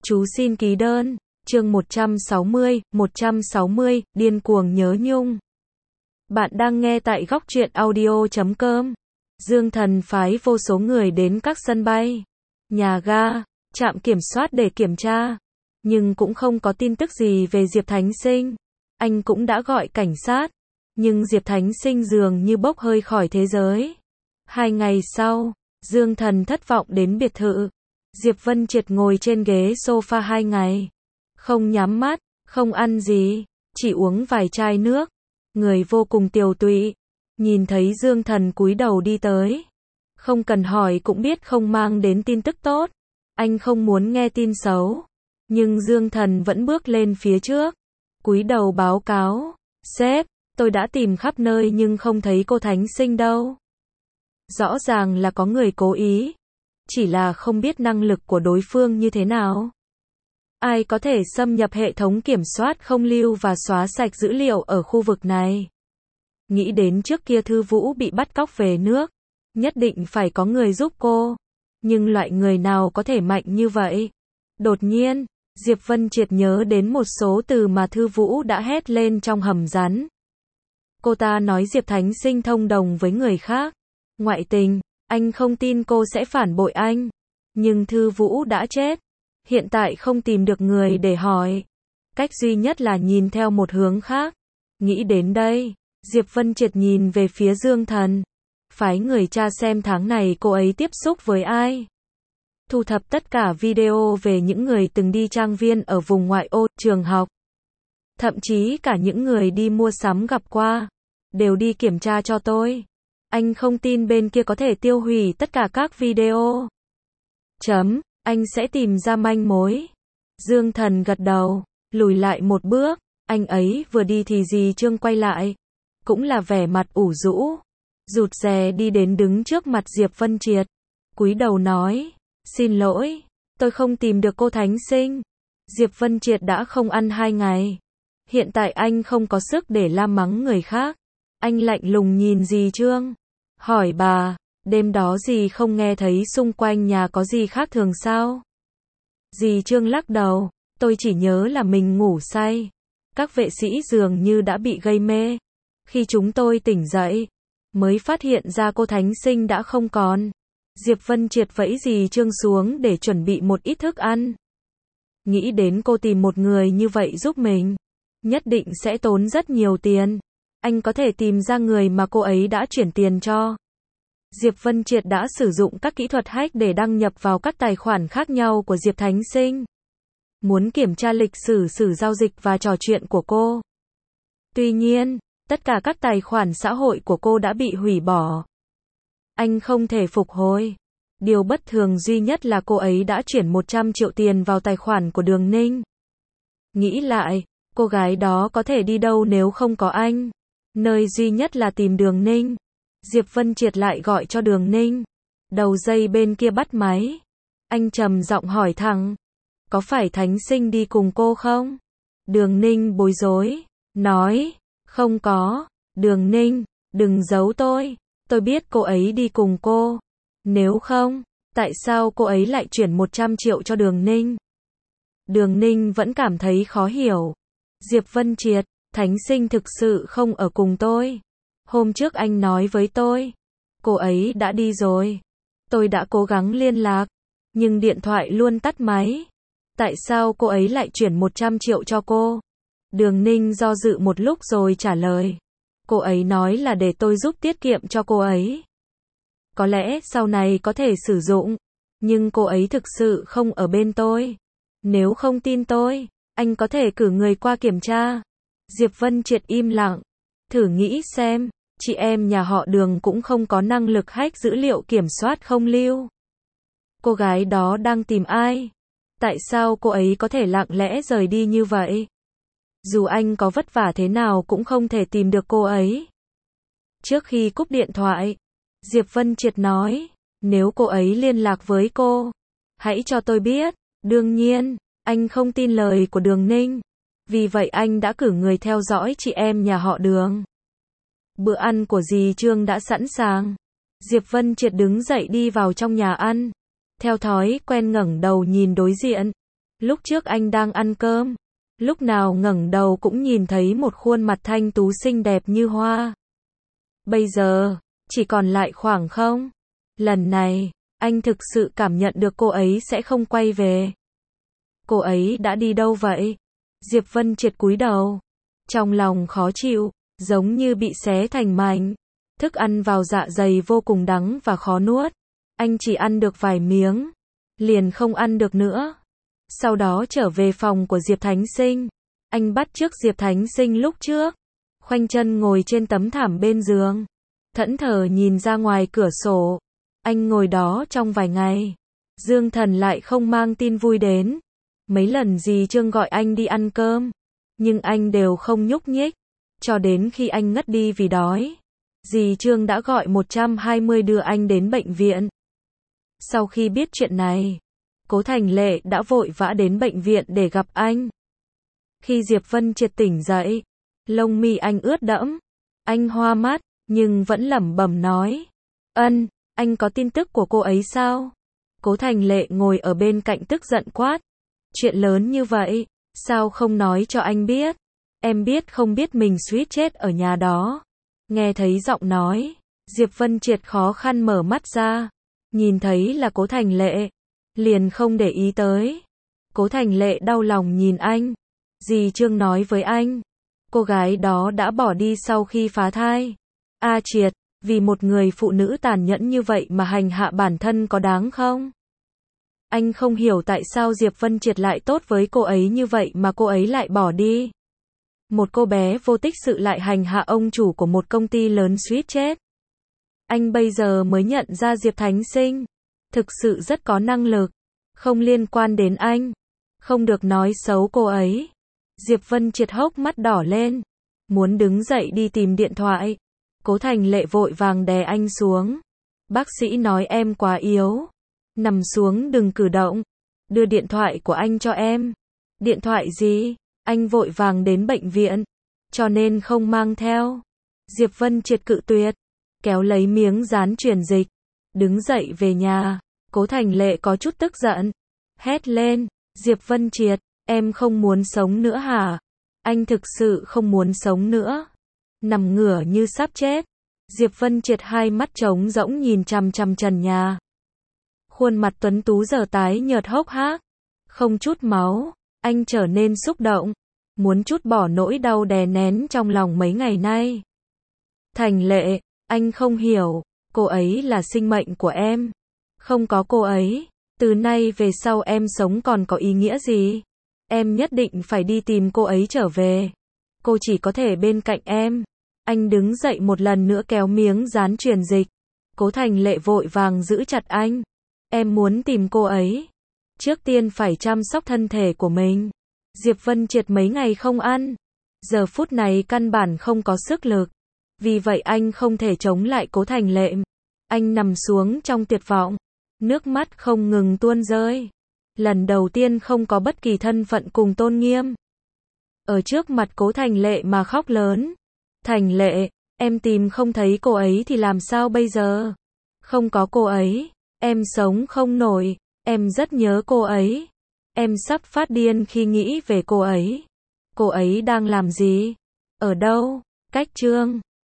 Chú xin ký đơn. Chương 160, điên cuồng nhớ nhung. Bạn đang nghe tại góc truyện audio.com. Dương Thần phái vô số người đến các sân bay, nhà ga, trạm kiểm soát để kiểm tra, nhưng cũng không có tin tức gì về Diệp Thánh Sinh. Anh cũng đã gọi cảnh sát, nhưng Diệp Thánh Sinh dường như bốc hơi khỏi thế giới. 2 ngày sau, Dương Thần thất vọng đến biệt thự. Diệp Vân Triệt ngồi trên ghế sofa 2 ngày, không nhắm mắt, không ăn gì, chỉ uống vài chai nước, người vô cùng tiều tụy. Nhìn thấy Dương Thần cúi đầu đi tới, không cần hỏi cũng biết không mang đến tin tức tốt. Anh không muốn nghe tin xấu, nhưng Dương Thần vẫn bước lên phía trước, cúi đầu báo cáo, sếp, tôi đã tìm khắp nơi nhưng không thấy cô Thánh Sinh đâu. Rõ ràng là có người cố ý, chỉ là không biết năng lực của đối phương như thế nào. Ai có thể xâm nhập hệ thống kiểm soát không lưu và xóa sạch dữ liệu ở khu vực này. Nghĩ đến trước kia Thư Vũ bị bắt cóc về nước, nhất định phải có người giúp cô. Nhưng loại người nào có thể mạnh như vậy? Đột nhiên, Diệp Vân Triệt nhớ đến một số từ mà Thư Vũ đã hét lên trong hầm rắn. Cô ta nói Diệp Thánh Sinh thông đồng với người khác, ngoại tình, anh không tin cô sẽ phản bội anh. Nhưng Thư Vũ đã chết, hiện tại không tìm được người để hỏi. Cách duy nhất là nhìn theo một hướng khác. Nghĩ đến đây, Diệp Vân Triệt nhìn về phía Dương Thần, phái người tra xem tháng này cô ấy tiếp xúc với ai. Thu thập tất cả video về những người từng đi trang viên ở vùng ngoại ô, trường học. Thậm chí cả những người đi mua sắm gặp qua, đều đi kiểm tra cho tôi. Anh không tin bên kia có thể tiêu hủy tất cả các video. Anh sẽ tìm ra manh mối. Dương Thần gật đầu, lùi lại một bước. Anh ấy vừa đi thì dì Trương quay lại, cũng là vẻ mặt ủ rũ, rụt rè đi đến đứng trước mặt Diệp Vân Triệt, cúi đầu nói, xin lỗi, tôi không tìm được cô Thánh Sinh. Diệp Vân Triệt đã không ăn 2 ngày, hiện tại anh không có sức để la mắng người khác. Anh lạnh lùng nhìn dì Trương, hỏi bà, đêm đó dì không nghe thấy xung quanh nhà có gì khác thường sao? Dì Trương lắc đầu, tôi chỉ nhớ là mình ngủ say. Các vệ sĩ dường như đã bị gây mê. Khi chúng tôi tỉnh dậy, mới phát hiện ra cô Thánh Sinh đã không còn. Diệp Vân Triệt vẫy dì Trương xuống để chuẩn bị một ít thức ăn. Nghĩ đến cô tìm một người như vậy giúp mình, nhất định sẽ tốn rất nhiều tiền. Anh có thể tìm ra người mà cô ấy đã chuyển tiền cho. Diệp Vân Triệt đã sử dụng các kỹ thuật hack để đăng nhập vào các tài khoản khác nhau của Diệp Thánh Sinh, muốn kiểm tra lịch sử giao dịch và trò chuyện của cô. Tuy nhiên, tất cả các tài khoản xã hội của cô đã bị hủy bỏ. Anh không thể phục hồi. Điều bất thường duy nhất là cô ấy đã chuyển 100 triệu tiền vào tài khoản của Đường Ninh. Nghĩ lại, cô gái đó có thể đi đâu nếu không có anh? Nơi duy nhất là tìm Đường Ninh. Diệp Vân Triệt lại gọi cho Đường Ninh. Đầu dây bên kia bắt máy. Anh trầm giọng hỏi thẳng, có phải Thánh Sinh đi cùng cô không? Đường Ninh bối rối, nói, không có. Đường Ninh, đừng giấu tôi biết cô ấy đi cùng cô. Nếu không, tại sao cô ấy lại chuyển 100 triệu cho Đường Ninh? Đường Ninh vẫn cảm thấy khó hiểu. Diệp Vân Triệt, Thánh Sinh thực sự không ở cùng tôi. Hôm trước anh nói với tôi, cô ấy đã đi rồi. Tôi đã cố gắng liên lạc, nhưng điện thoại luôn tắt máy. Tại sao cô ấy lại chuyển 100 triệu cho cô? Đường Ninh do dự một lúc rồi trả lời. Cô ấy nói là để tôi giúp tiết kiệm cho cô ấy. Có lẽ sau này có thể sử dụng, nhưng cô ấy thực sự không ở bên tôi. Nếu không tin tôi, anh có thể cử người qua kiểm tra. Diệp Vân Triệt im lặng. Thử nghĩ xem, chị em nhà họ Đường cũng không có năng lực hack dữ liệu kiểm soát không lưu. Cô gái đó đang tìm ai? Tại sao cô ấy có thể lặng lẽ rời đi như vậy? Dù anh có vất vả thế nào cũng không thể tìm được cô ấy. Trước khi cúp điện thoại, Diệp Vân Triệt nói, nếu cô ấy liên lạc với cô, hãy cho tôi biết. Đương nhiên, anh không tin lời của Đường Ninh. Vì vậy anh đã cử người theo dõi chị em nhà họ Đường. Bữa ăn của dì Trương đã sẵn sàng. Diệp Vân Triệt đứng dậy đi vào trong nhà ăn. Theo thói quen ngẩng đầu nhìn đối diện. Lúc trước anh đang ăn cơm, lúc nào ngẩng đầu cũng nhìn thấy một khuôn mặt thanh tú xinh đẹp như hoa. Bây giờ, chỉ còn lại khoảng không. Lần này, anh thực sự cảm nhận được cô ấy sẽ không quay về. Cô ấy đã đi đâu vậy? Diệp Vân Triệt cúi đầu, trong lòng khó chịu, giống như bị xé thành mảnh. Thức ăn vào dạ dày vô cùng đắng và khó nuốt. Anh chỉ ăn được vài miếng, liền không ăn được nữa. Sau đó trở về phòng của Diệp Thánh Sinh. Anh bắt chước Diệp Thánh Sinh lúc trước, khoanh chân ngồi trên tấm thảm bên giường, thẫn thờ nhìn ra ngoài cửa sổ. Anh ngồi đó trong vài ngày, Dương Thần lại không mang tin vui đến. Mấy lần dì Trương gọi anh đi ăn cơm, nhưng anh đều không nhúc nhích, cho đến khi anh ngất đi vì đói. Dì Trương đã gọi 120 đưa anh đến bệnh viện. Sau khi biết chuyện này, Cố Thành Lệ đã vội vã đến bệnh viện để gặp anh. Khi Diệp Vân Triệt tỉnh dậy, lông mi anh ướt đẫm, anh hoa mắt, nhưng vẫn lẩm bẩm nói: "Ân, anh có tin tức của cô ấy sao?" Cố Thành Lệ ngồi ở bên cạnh tức giận quát: "Chuyện lớn như vậy, sao không nói cho anh biết? Em biết không biết mình suýt chết ở nhà đó." Nghe thấy giọng nói, Diệp Vân Triệt khó khăn mở mắt ra, nhìn thấy là Cố Thành Lệ, liền không để ý tới. Cố Thành Lệ đau lòng nhìn anh. Dì Trương nói với anh, cô gái đó đã bỏ đi sau khi phá thai. A Triệt, vì một người phụ nữ tàn nhẫn như vậy mà hành hạ bản thân có đáng không? Anh không hiểu tại sao Diệp Vân Triệt lại tốt với cô ấy như vậy mà cô ấy lại bỏ đi. Một cô bé vô tích sự lại hành hạ ông chủ của một công ty lớn suýt chết. Anh bây giờ mới nhận ra Diệp Thánh Sinh thực sự rất có năng lực, không liên quan đến anh, không được nói xấu cô ấy. Diệp Vân Triệt hốc mắt đỏ lên, muốn đứng dậy đi tìm điện thoại. Cố Thành Lệ vội vàng đè anh xuống. Bác sĩ nói em quá yếu, nằm xuống đừng cử động, đưa điện thoại của anh cho em. Điện thoại gì? Anh vội vàng đến bệnh viện, cho nên không mang theo. Diệp Vân Triệt cự tuyệt, kéo lấy miếng dán truyền dịch, đứng dậy về nhà. Cố Thành Lệ có chút tức giận, hét lên: "Diệp Vân Triệt, em không muốn sống nữa hả?" Anh thực sự không muốn sống nữa. Nằm ngửa như sắp chết. Diệp Vân Triệt hai mắt trống rỗng nhìn chằm chằm trần nhà. Khuôn mặt tuấn tú giờ tái nhợt hốc hác, không chút máu. Anh trở nên xúc động, muốn trút bỏ nỗi đau đè nén trong lòng mấy ngày nay. Thành Lệ, anh không hiểu, cô ấy là sinh mệnh của em. Không có cô ấy, từ nay về sau em sống còn có ý nghĩa gì? Em nhất định phải đi tìm cô ấy trở về. Cô chỉ có thể bên cạnh em. Anh đứng dậy một lần nữa kéo miếng dán truyền dịch. Cố Thành Lệ vội vàng giữ chặt anh. Em muốn tìm cô ấy. Trước tiên phải chăm sóc thân thể của mình. Diệp Vân Triệt mấy ngày không ăn. Giờ phút này căn bản không có sức lực. Vì vậy anh không thể chống lại Cố Thành Lệ. Anh nằm xuống trong tuyệt vọng. Nước mắt không ngừng tuôn rơi. Lần đầu tiên không có bất kỳ thân phận cùng tôn nghiêm. Ở trước mặt Cố Thành Lệ mà khóc lớn. Thành Lệ, em tìm không thấy cô ấy thì làm sao bây giờ? Không có cô ấy, em sống không nổi. Em rất nhớ cô ấy. Em sắp phát điên khi nghĩ về cô ấy. Cô ấy đang làm gì? Ở đâu? Cách Trương.